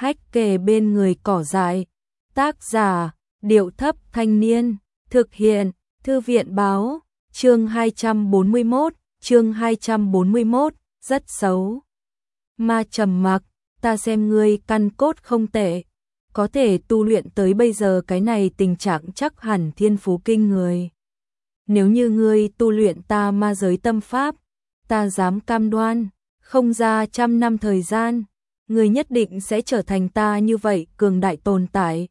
hách kề bên người cỏ dại. Tác giả, Điệu Thấp Thanh Niên, thực hiện, Thư viện báo, chương 241, rất xấu. Ma trầm mặc, ta xem ngươi căn cốt không tệ, có thể tu luyện tới bây giờ cái này tình trạng chắc hẳn thiên phú kinh người. Nếu như ngươi tu luyện ta ma giới tâm pháp, ta dám cam đoan, không ra 100 năm thời gian, ngươi nhất định sẽ trở thành ta như vậy cường đại tồn tại.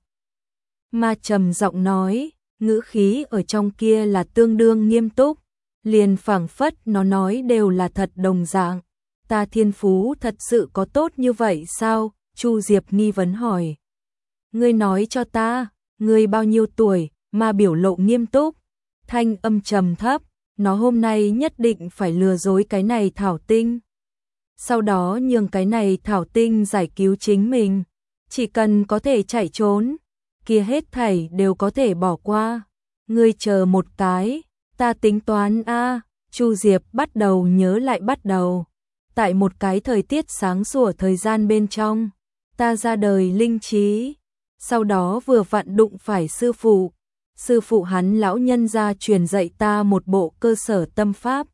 Ma trầm giọng nói, ngữ khí ở trong kia là tương đương nghiêm túc, liền phảng phất nó nói đều là thật đồng dạng. Ta thiên phú thật sự có tốt như vậy sao? Chu Diệp nghi vấn hỏi. Ngươi nói cho ta, ngươi bao nhiêu tuổi? Ma biểu lộ nghiêm túc, thanh âm trầm thấp, nó hôm nay nhất định phải lừa dối cái này thảo tinh. Sau đó nhường cái này thảo tinh giải cứu chính mình, chỉ cần có thể chạy trốn, kia hết thảy đều có thể bỏ qua. Ngươi chờ một cái, ta tính toán a. Chu Diệp bắt đầu nhớ lại bắt đầu. Tại một cái thời tiết sáng sủa thời gian bên trong, ta ra đời linh trí, sau đó vừa vặn đụng phải sư phụ hắn lão nhân gia truyền dạy ta một bộ cơ sở tâm pháp.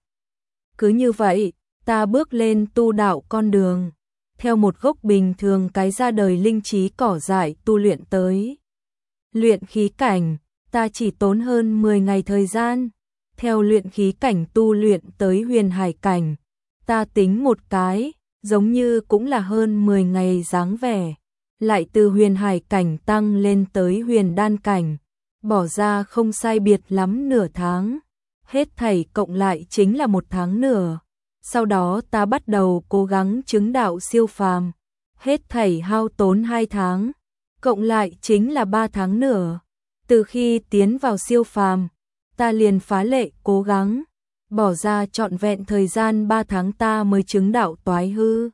Cứ như vậy, ta bước lên tu đạo con đường, theo một gốc bình thường cái ra đời linh trí cỏ dại tu luyện tới luyện khí cảnh, ta chỉ tốn hơn 10 ngày thời gian, theo luyện khí cảnh tu luyện tới huyền hải cảnh, ta tính một cái, giống như cũng là hơn 10 ngày dáng vẻ, lại từ huyền hải cảnh tăng lên tới huyền đan cảnh, bỏ ra không sai biệt lắm nửa tháng, hết thảy cộng lại chính là 1 tháng nửa. Sau đó ta bắt đầu cố gắng chứng đạo siêu phàm, hết thảy hao tốn 2 tháng, cộng lại chính là 3 tháng nửa. Từ khi tiến vào siêu phàm, ta liền phá lệ cố gắng, bỏ ra trọn vẹn thời gian 3 tháng ta mới chứng đạo toái hư.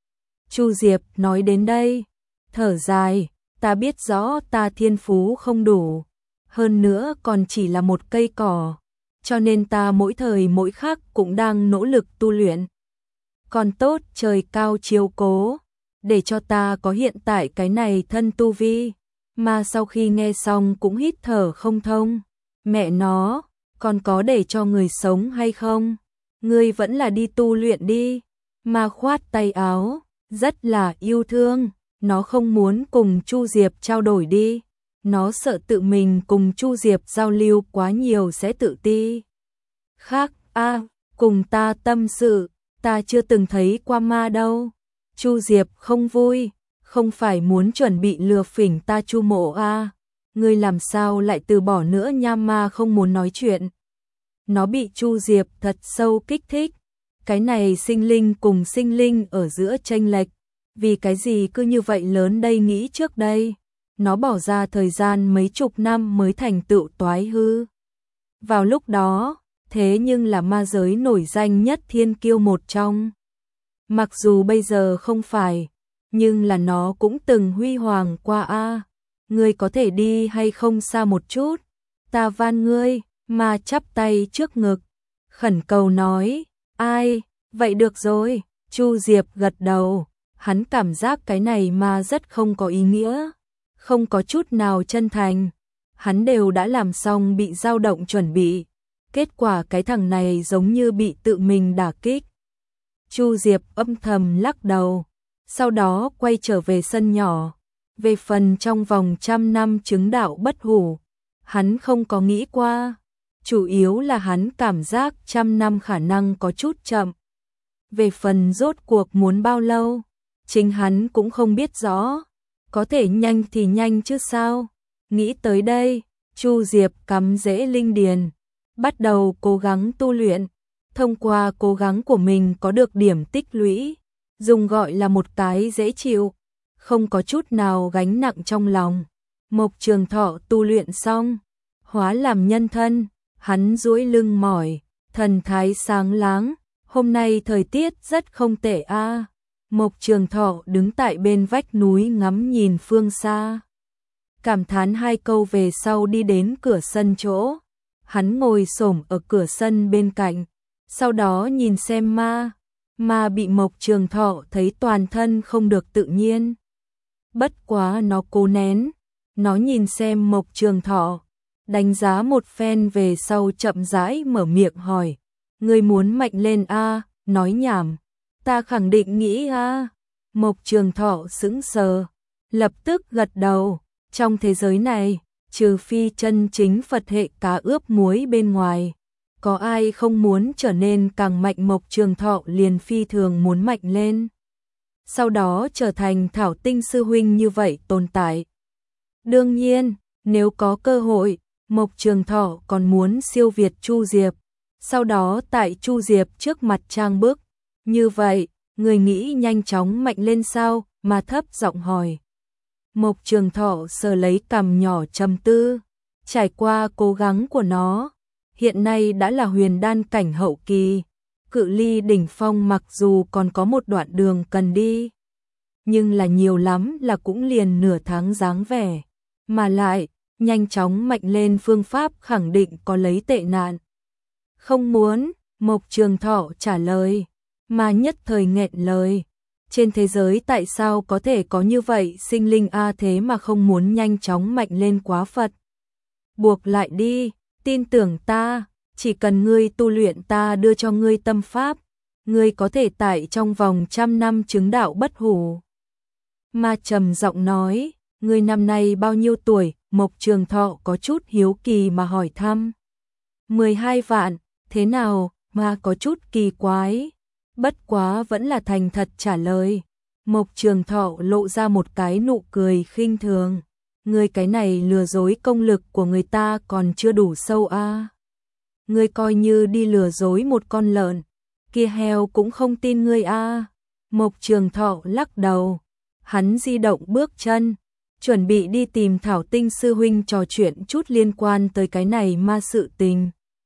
Chu Diệp nói đến đây, thở dài, ta biết rõ ta thiên phú không đủ, hơn nữa còn chỉ là một cây cỏ, cho nên ta mỗi thời mỗi khắc cũng đang nỗ lực tu luyện. Còn tốt trời cao chiếu cố, để cho ta có hiện tại cái này thân tu vi. Mà sau khi nghe xong cũng hít thở không thông. Mẹ nó, còn có để cho người sống hay không? Ngươi vẫn là đi tu luyện đi. Mà khoát tay áo, rất là yêu thương. Nó không muốn cùng Chu Diệp trao đổi đi. Nó sợ tự mình cùng Chu Diệp giao lưu quá nhiều sẽ tự ti. Khác, cùng ta tâm sự, ta chưa từng thấy qua ma đâu. Chu Diệp không vui, không phải muốn chuẩn bị lừa phỉnh ta Chu Mộ a? Ngươi làm sao lại từ bỏ nữa nha? Ma không muốn nói chuyện. Nó bị Chu Diệp thật sâu kích thích. Cái này sinh linh cùng sinh linh ở giữa chênh lệch, vì cái gì cứ như vậy lớn đây? Nghĩ trước đây, nó bỏ ra thời gian mấy chục năm mới thành tựu toái hư. Vào lúc đó, thế nhưng là ma giới nổi danh nhất thiên kiêu một trong. Mặc dù bây giờ không phải, nhưng là nó cũng từng huy hoàng qua a. Ngươi có thể đi hay không xa một chút? Ta van ngươi. Ma chắp tay trước ngực, khẩn cầu nói. Ai, vậy được rồi. Chu Diệp gật đầu, hắn cảm giác cái này ma rất không có ý nghĩa, không có chút nào chân thành. Hắn đều đã làm xong bị dao động chuẩn bị, kết quả cái thằng này giống như bị tự mình đả kích. Chu Diệp âm thầm lắc đầu, sau đó quay trở về sân nhỏ. Về phần trong vòng 100 năm chứng đạo bất hủ, hắn không có nghĩ qua, chủ yếu là hắn cảm giác 100 năm khả năng có chút chậm. Về phần rốt cuộc muốn bao lâu, chính hắn cũng không biết rõ, có thể nhanh thì nhanh chứ sao. Nghĩ tới đây, Chu Diệp cắm rễ linh điền, bắt đầu cố gắng tu luyện. Thông qua cố gắng của mình có được điểm tích lũy, dùng gọi là một cái dễ chịu, không có chút nào gánh nặng trong lòng. Mộc Trường Thọ tu luyện xong, hóa làm nhân thân, hắn duỗi lưng mỏi, thần thái sáng láng. Hôm nay thời tiết rất không tệ a. Mộc Trường Thọ đứng tại bên vách núi ngắm nhìn phương xa, cảm thán 2 câu về sau đi đến cửa sân chỗ. Hắn ngồi xổm ở cửa sân bên cạnh, sau đó nhìn xem ma. Ma bị Mộc Trường Thọ thấy toàn thân không được tự nhiên, Bất quá nó cố nén, nó nhìn xem Mộc Trường Thọ, đánh giá một phen về sau chậm rãi mở miệng hỏi, ngươi muốn mạnh lên a? Nói nhảm, ta khẳng định nghĩ a. Mộc Trường Thọ sững sờ, lập tức gật đầu, trong thế giới này, trừ phi chân chính Phật hệ cá ướp muối bên ngoài, có ai không muốn trở nên càng mạnh. Mộc Trường Thọ liền phi thường muốn mạnh lên, sau đó trở thành Thảo Tinh sư huynh như vậy tồn tại. Đương nhiên, nếu có cơ hội, Mộc Trường Thọ còn muốn siêu việt Chu Diệp, sau đó tại Chu Diệp trước mặt trang bức. Như vậy, người nghĩ nhanh chóng mạnh lên sao? Mà thấp giọng hỏi. Mộc Trường Thọ sờ lấy cằm nhỏ trầm tư, trải qua cố gắng của nó, hiện nay đã là huyền đan cảnh hậu kỳ, cự ly đỉnh phong mặc dù còn có một đoạn đường cần đi, nhưng là nhiều lắm là cũng liền nửa tháng dáng vẻ, mà lại, nhanh chóng mạnh lên phương pháp khẳng định có lấy tệ nạn. Không muốn, Mộc Trường Thọ trả lời, mà nhất thời nghẹn lời. Trên thế giới tại sao có thể có như vậy sinh linh a, thế mà không muốn nhanh chóng mạnh lên quá Phật. Buộc lại đi, tin tưởng ta, chỉ cần ngươi tu luyện ta đưa cho ngươi tâm pháp, ngươi có thể tại trong vòng 100 năm chứng đạo bất hủ. Mà trầm giọng nói, ngươi năm nay bao nhiêu tuổi? Mộc Trường Thọ có chút hiếu kỳ mà hỏi thăm. 12 vạn, thế nào? Mà có chút kỳ quái. Bất quá vẫn là thành thật trả lời. Mộc Trường Thọ lộ ra một cái nụ cười khinh thường. Ngươi cái này lừa dối công lực của người ta còn chưa đủ sâu a. Ngươi coi như đi lừa dối một con lợn, kia heo cũng không tin ngươi a. Mộc Trường Thọ lắc đầu, hắn di động bước chân, chuẩn bị đi tìm Thảo Tinh sư huynh trò chuyện chút liên quan tới cái này ma sự tình.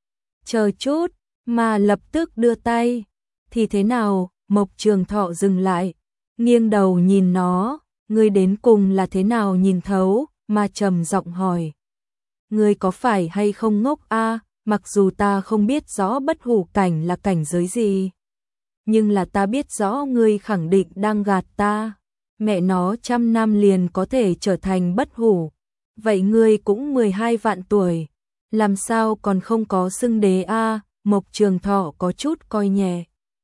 Chờ chút, mà lập tức đưa tay. Thì thế nào? Mộc Trường Thọ dừng lại, nghiêng đầu nhìn nó, ngươi đến cùng là thế nào nhìn thấu? Mà trầm giọng hỏi. Ngươi có phải hay không ngốc a? Mặc dù ta không biết rõ bất hủ cảnh là cảnh giới gì, nhưng là ta biết rõ ngươi khẳng định đang gạt ta. Mẹ nó 100 năm liền có thể trở thành bất hủ. Vậy ngươi cũng 12 vạn tuổi, làm sao còn không có xưng đế a? Mộc Trường Thọ có chút coi nhẹ.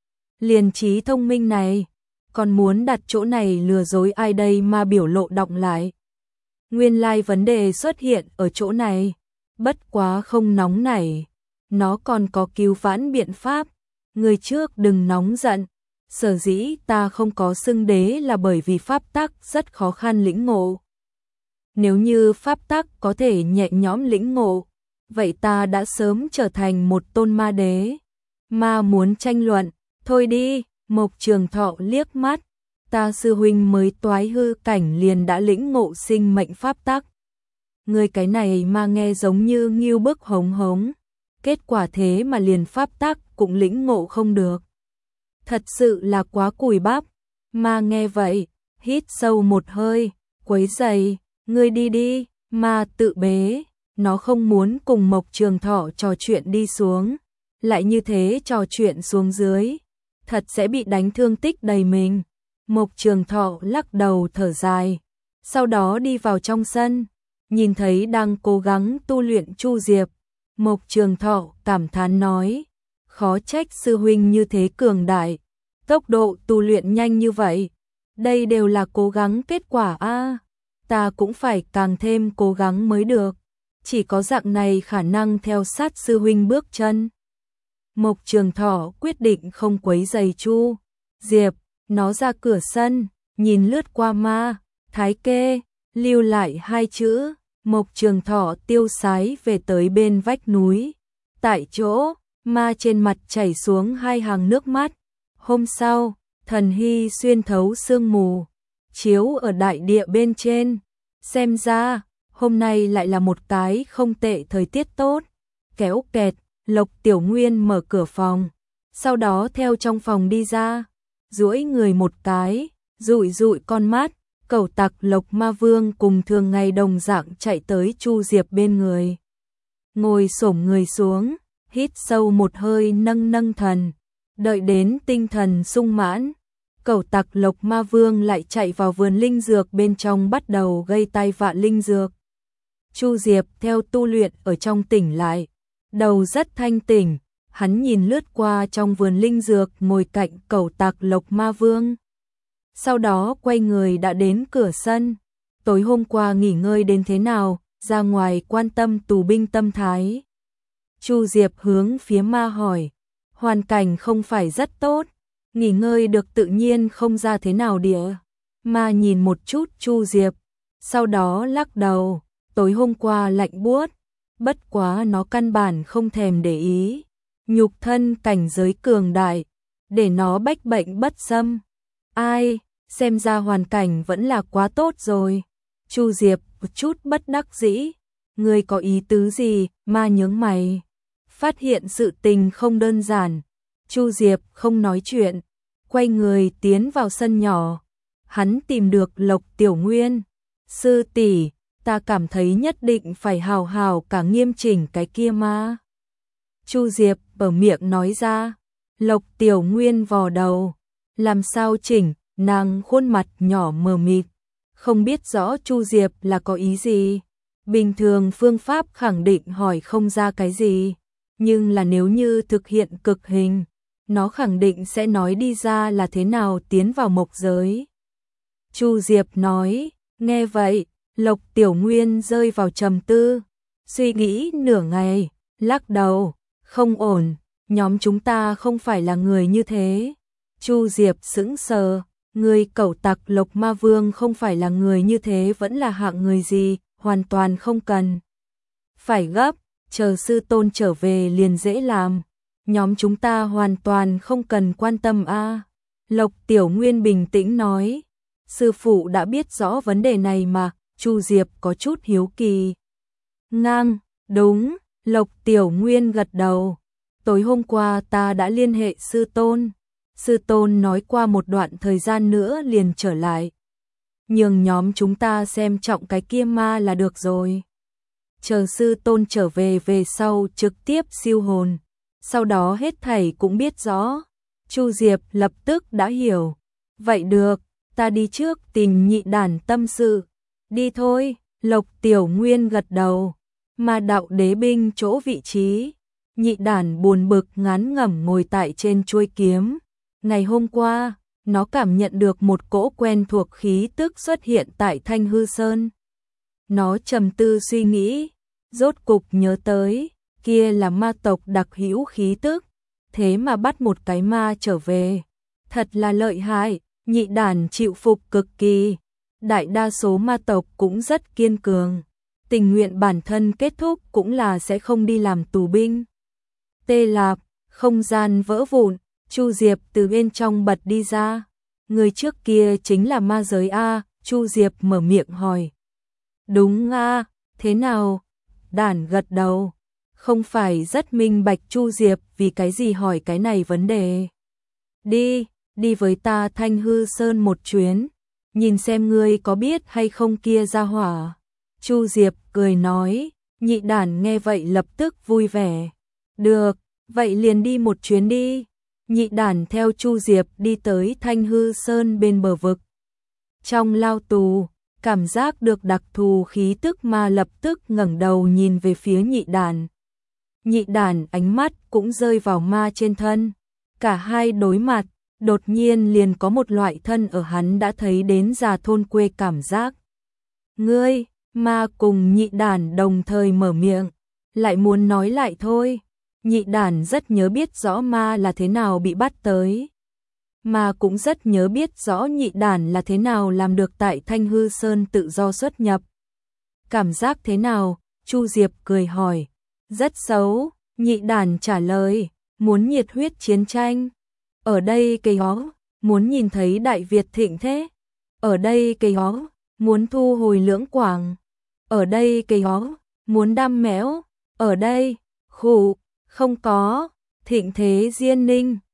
Liền trí thông minh này, còn muốn đặt chỗ này lừa dối ai đây? Mà biểu lộ đọng lại. Nguyên lai vấn đề xuất hiện ở chỗ này, bất quá không nóng nảy, nó còn có cứu vãn biện pháp. Người trước đừng nóng giận, sở dĩ ta không có xưng đế là bởi vì pháp tắc rất khó khăn lĩnh ngộ. Nếu như pháp tắc có thể nhẹ nhõm lĩnh ngộ, vậy ta đã sớm trở thành một tôn ma đế. Mà muốn tranh luận, thôi đi. Mộc Trường Thọ liếc mắt, ta sư huynh mới toái hư cảnh liền đã lĩnh ngộ sinh mệnh pháp tắc. Người cái này mà nghe giống như nghiêu bức hống hống, kết quả thế mà liền pháp tắc cũng lĩnh ngộ không được. Thật sự là quá cùi bắp. Mà nghe vậy, hít sâu một hơi, quấy rầy, ngươi đi đi. Mà tự bế, nó không muốn cùng Mộc Trường Thọ trò chuyện đi xuống, lại như thế trò chuyện xuống dưới, thật sẽ bị đánh thương tích đầy mình. Mộc Trường Thọ lắc đầu thở dài, sau đó đi vào trong sân, nhìn thấy đang cố gắng tu luyện Chu Diệp. Mộc Trường Thọ cảm thán nói, khó trách sư huynh như thế cường đại, tốc độ tu luyện nhanh như vậy, đây đều là cố gắng kết quả a. Ta cũng phải càng thêm cố gắng mới được, chỉ có dạng này khả năng theo sát sư huynh bước chân. Mộc Trường Thọ quyết định không quấy rầy Chu Diệp, nó ra cửa sân, nhìn lướt qua Ma Thái Kê, lưu lại 2 chữ. Mộc Trường Thọ tiêu sái về tới bên vách núi. Tại chỗ, Ma trên mặt chảy xuống 2 hàng nước mắt. Hôm sau, thần hy xuyên thấu sương mù, chiếu ở đại địa bên trên. Xem ra, hôm nay lại là một cái không tệ thời tiết tốt. Kéo kẹt, Lộc Tiểu Nguyên mở cửa phòng, sau đó theo trong phòng đi ra, duỗi người một cái, dụi dụi con mắt. Cẩu tặc Lộc Ma Vương cùng thường ngày đồng dạng chạy tới Chu Diệp bên người. Ngồi xổm người xuống, hít sâu một hơi nâng nâng thần, đợi đến tinh thần sung mãn, Cẩu tặc Lộc Ma Vương lại chạy vào vườn linh dược bên trong bắt đầu gây tai vạ linh dược. Chu Diệp theo tu luyện ở trong tỉnh lại, đầu rất thanh tỉnh, hắn nhìn lướt qua trong vườn linh dược ngồi cạnh cẩu tặc Lộc Ma Vương. Sau đó quay người đã đến cửa sân. Tối hôm qua nghỉ ngơi đến thế nào, ra ngoài quan tâm tù binh tâm thái. Chu Diệp hướng phía Ma hỏi, hoàn cảnh không phải rất tốt, nghỉ ngơi được tự nhiên không ra thế nào địa. Ma nhìn một chút Chu Diệp, sau đó lắc đầu, tối hôm qua lạnh buốt, bất quá nó căn bản không thèm để ý. Nhục thân cảnh giới cường đại, để nó bách bệnh bất xâm. Ai, xem ra hoàn cảnh vẫn là quá tốt rồi. Chu Diệp một chút bất đắc dĩ, ngươi có ý tứ gì? Ma nhướng mày, phát hiện sự tình không đơn giản. Chu Diệp không nói chuyện, quay người tiến vào sân nhỏ. Hắn tìm được Lộc Tiểu Nguyên. Sư tỷ, ta cảm thấy nhất định phải hào hào cả nghiêm chỉnh cái kia ma. Chu Diệp bở miệng nói ra. Lộc Tiểu Nguyên vò đầu, làm sao chỉnh? Nàng khuôn mặt nhỏ mờ mịt, không biết rõ Chu Diệp là có ý gì. Bình thường phương pháp khẳng định hỏi không ra cái gì, nhưng là nếu như thực hiện cực hình, nó khẳng định sẽ nói đi ra là thế nào tiến vào mộc giới. Chu Diệp nói, nghe vậy, Lộc Tiểu Nguyên rơi vào trầm tư, suy nghĩ nửa ngày, lắc đầu, không ổn, nhóm chúng ta không phải là người như thế. Chu Diệp sững sờ, người cẩu tặc Lộc Ma Vương không phải là người như thế vẫn là hạng người gì, hoàn toàn không cần. Phải gấp, chờ sư tôn trở về liền dễ làm, nhóm chúng ta hoàn toàn không cần quan tâm a. Lộc Tiểu Nguyên bình tĩnh nói, sư phụ đã biết rõ vấn đề này mà. Chu Diệp có chút hiếu kỳ. Ngang, đúng, Lộc Tiểu Nguyên gật đầu. Tối hôm qua ta đã liên hệ sư tôn. Sư tôn nói qua một đoạn thời gian nữa liền trở lại. Nhường nhóm chúng ta xem trọng cái kia ma là được rồi. Chờ sư tôn trở về sau trực tiếp siêu hồn. Sau đó hết thảy cũng biết rõ. Chu Diệp lập tức đã hiểu. Vậy được, ta đi trước tìm Nhị Đản tâm sự. Đi thôi, Lộc Tiểu Nguyên gật đầu. Ma đạo đế binh chỗ vị trí. Nhị Đản buồn bực ngán ngẩm ngồi tại trên chuôi kiếm. Ngày hôm qua, nó cảm nhận được một cỗ quen thuộc khí tức xuất hiện tại Thanh Hư Sơn. Nó trầm tư suy nghĩ, rốt cục nhớ tới, kia là ma tộc đặc hữu khí tức, thế mà bắt một cái ma trở về. Thật là lợi hại, Nhị Đản chịu phục cực kỳ. Đại đa số ma tộc cũng rất kiên cường, tình nguyện bản thân kết thúc cũng là sẽ không đi làm tù binh. Tê Lạp, không gian vỡ vụn, Chu Diệp từ bên trong bật đi ra. Người trước kia chính là ma giới a? Chu Diệp mở miệng hỏi. Đúng a, thế nào? Đản gật đầu. Không phải rất minh bạch Chu Diệp vì cái gì hỏi cái này vấn đề. Đi với ta Thanh Hư Sơn một chuyến. Nhìn xem ngươi có biết hay không kia ra hỏa. Chu Diệp cười nói. Nhị Đản nghe vậy lập tức vui vẻ. Được, vậy liền đi một chuyến đi. Nhị Đản theo Chu Diệp đi tới Thanh Hư Sơn bên bờ vực. Trong lao tù, cảm giác được đặc thù khí tức mà lập tức ngẩng đầu nhìn về phía Nhị Đản. Nhị Đản ánh mắt cũng rơi vào ma trên thân. Cả hai đối mặt, đột nhiên liền có một loại thân ở hắn đã thấy đến già thôn quê cảm giác. Ngươi, ma cùng Nhị Đản đồng thời mở miệng, lại muốn nói lại thôi. Nhị Đản rất nhớ biết rõ ma là thế nào bị bắt tới. Ma cũng rất nhớ biết rõ Nhị Đản là thế nào làm được tại Thanh Hư Sơn tự do xuất nhập. Cảm giác thế nào? Chu Diệp cười hỏi. Rất xấu, Nhị Đản trả lời, muốn nhiệt huyết chiến tranh. Ở đây cây hó, muốn nhìn thấy Đại Việt thịnh thế. Ở đây cây hó, muốn thu hồi Lưỡng Quảng. Ở đây cây hó, muốn đam mẽo. Ở đây, khủ, không có, thịnh thế Diên Ninh.